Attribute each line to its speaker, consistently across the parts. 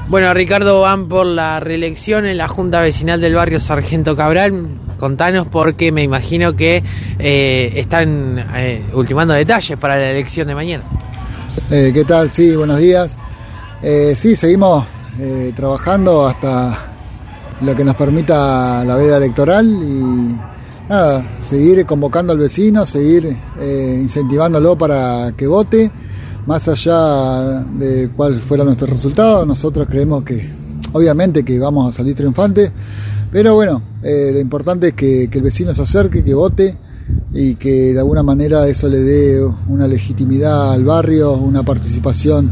Speaker 1: Bueno, Ricardo, van por la reelección en la Junta Vecinal del barrio Sargento Cabral. Contanos, porque me imagino que están ultimando detalles para la elección de mañana.
Speaker 2: ¿Qué tal? Sí, buenos días. Sí, seguimos trabajando hasta lo que nos permita la veda electoral y nada, seguir convocando al vecino, seguir incentivándolo para que vote. Más allá de cuál fuera nuestro resultado, nosotros creemos que, obviamente, que vamos a salir triunfantes, pero bueno, lo importante es que el vecino se acerque, que vote y que de alguna manera eso le dé una legitimidad al barrio, una participación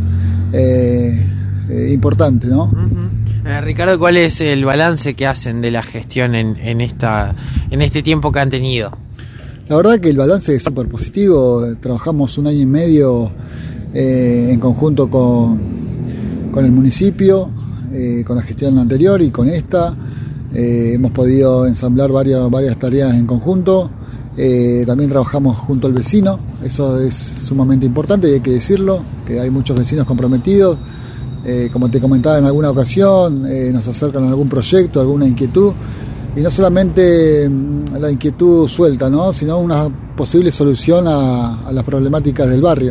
Speaker 2: importante, ¿no?
Speaker 1: Ricardo, ¿cuál es el balance que hacen de la gestión en este tiempo que han tenido?
Speaker 2: La verdad que el balance es súper positivo. Trabajamos 1 año y medio en conjunto con el municipio, con la gestión anterior y con esta. Hemos podido ensamblar varias tareas en conjunto. También trabajamos junto al vecino, eso es sumamente importante y hay que decirlo, que hay muchos vecinos comprometidos. Como te comentaba en alguna ocasión, nos acercan a algún proyecto, alguna inquietud, y no solamente la inquietud suelta, ¿no?, sino una posible solución a las problemáticas del barrio.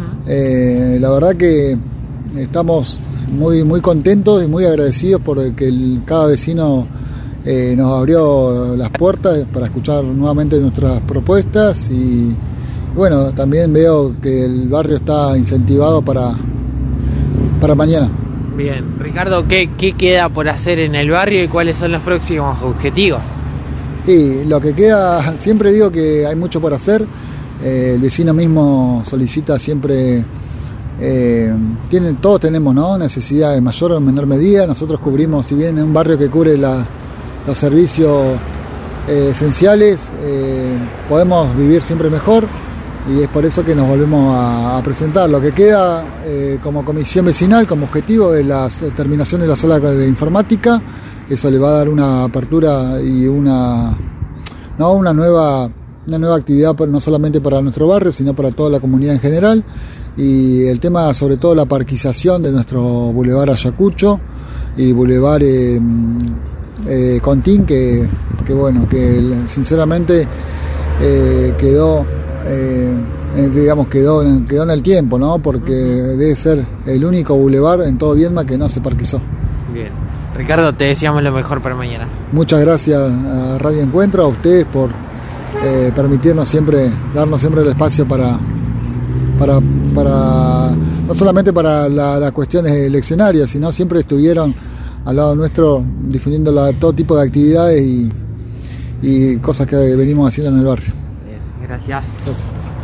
Speaker 2: La verdad que estamos muy contentos y muy agradecidos por que cada vecino nos abrió las puertas para escuchar nuevamente nuestras propuestas y bueno, también veo que el barrio está incentivado para mañana.
Speaker 1: Bien, Ricardo, ¿qué queda por hacer en el barrio y cuáles son los próximos objetivos?
Speaker 2: Y lo que queda, siempre digo que hay mucho por hacer. El vecino mismo solicita siempre, todos tenemos, ¿no?, necesidades en mayor o menor medida. Nosotros cubrimos, si bien en un barrio que cubre los servicios esenciales, podemos vivir siempre mejor y es por eso que nos volvemos a presentar. Lo que queda como comisión vecinal, como objetivo, es la terminación de la sala de informática. Eso le va a dar una apertura y una nueva actividad, no solamente para nuestro barrio, sino para toda la comunidad en general. Y el tema, sobre todo, la parquización de nuestro Boulevard Ayacucho y Boulevard Contín, que bueno, que sinceramente quedó en el tiempo, ¿no?, porque debe ser el único boulevard en todo Viedma que no se parquizó. Bien.
Speaker 1: Ricardo, te deseamos lo mejor para mañana.
Speaker 2: Muchas gracias a Radio Encuentro, a ustedes por permitirnos darnos siempre el espacio para no solamente para las cuestiones eleccionarias, sino siempre estuvieron al lado nuestro difundiendo todo tipo de actividades y cosas que venimos haciendo en el barrio.
Speaker 1: Bien, gracias.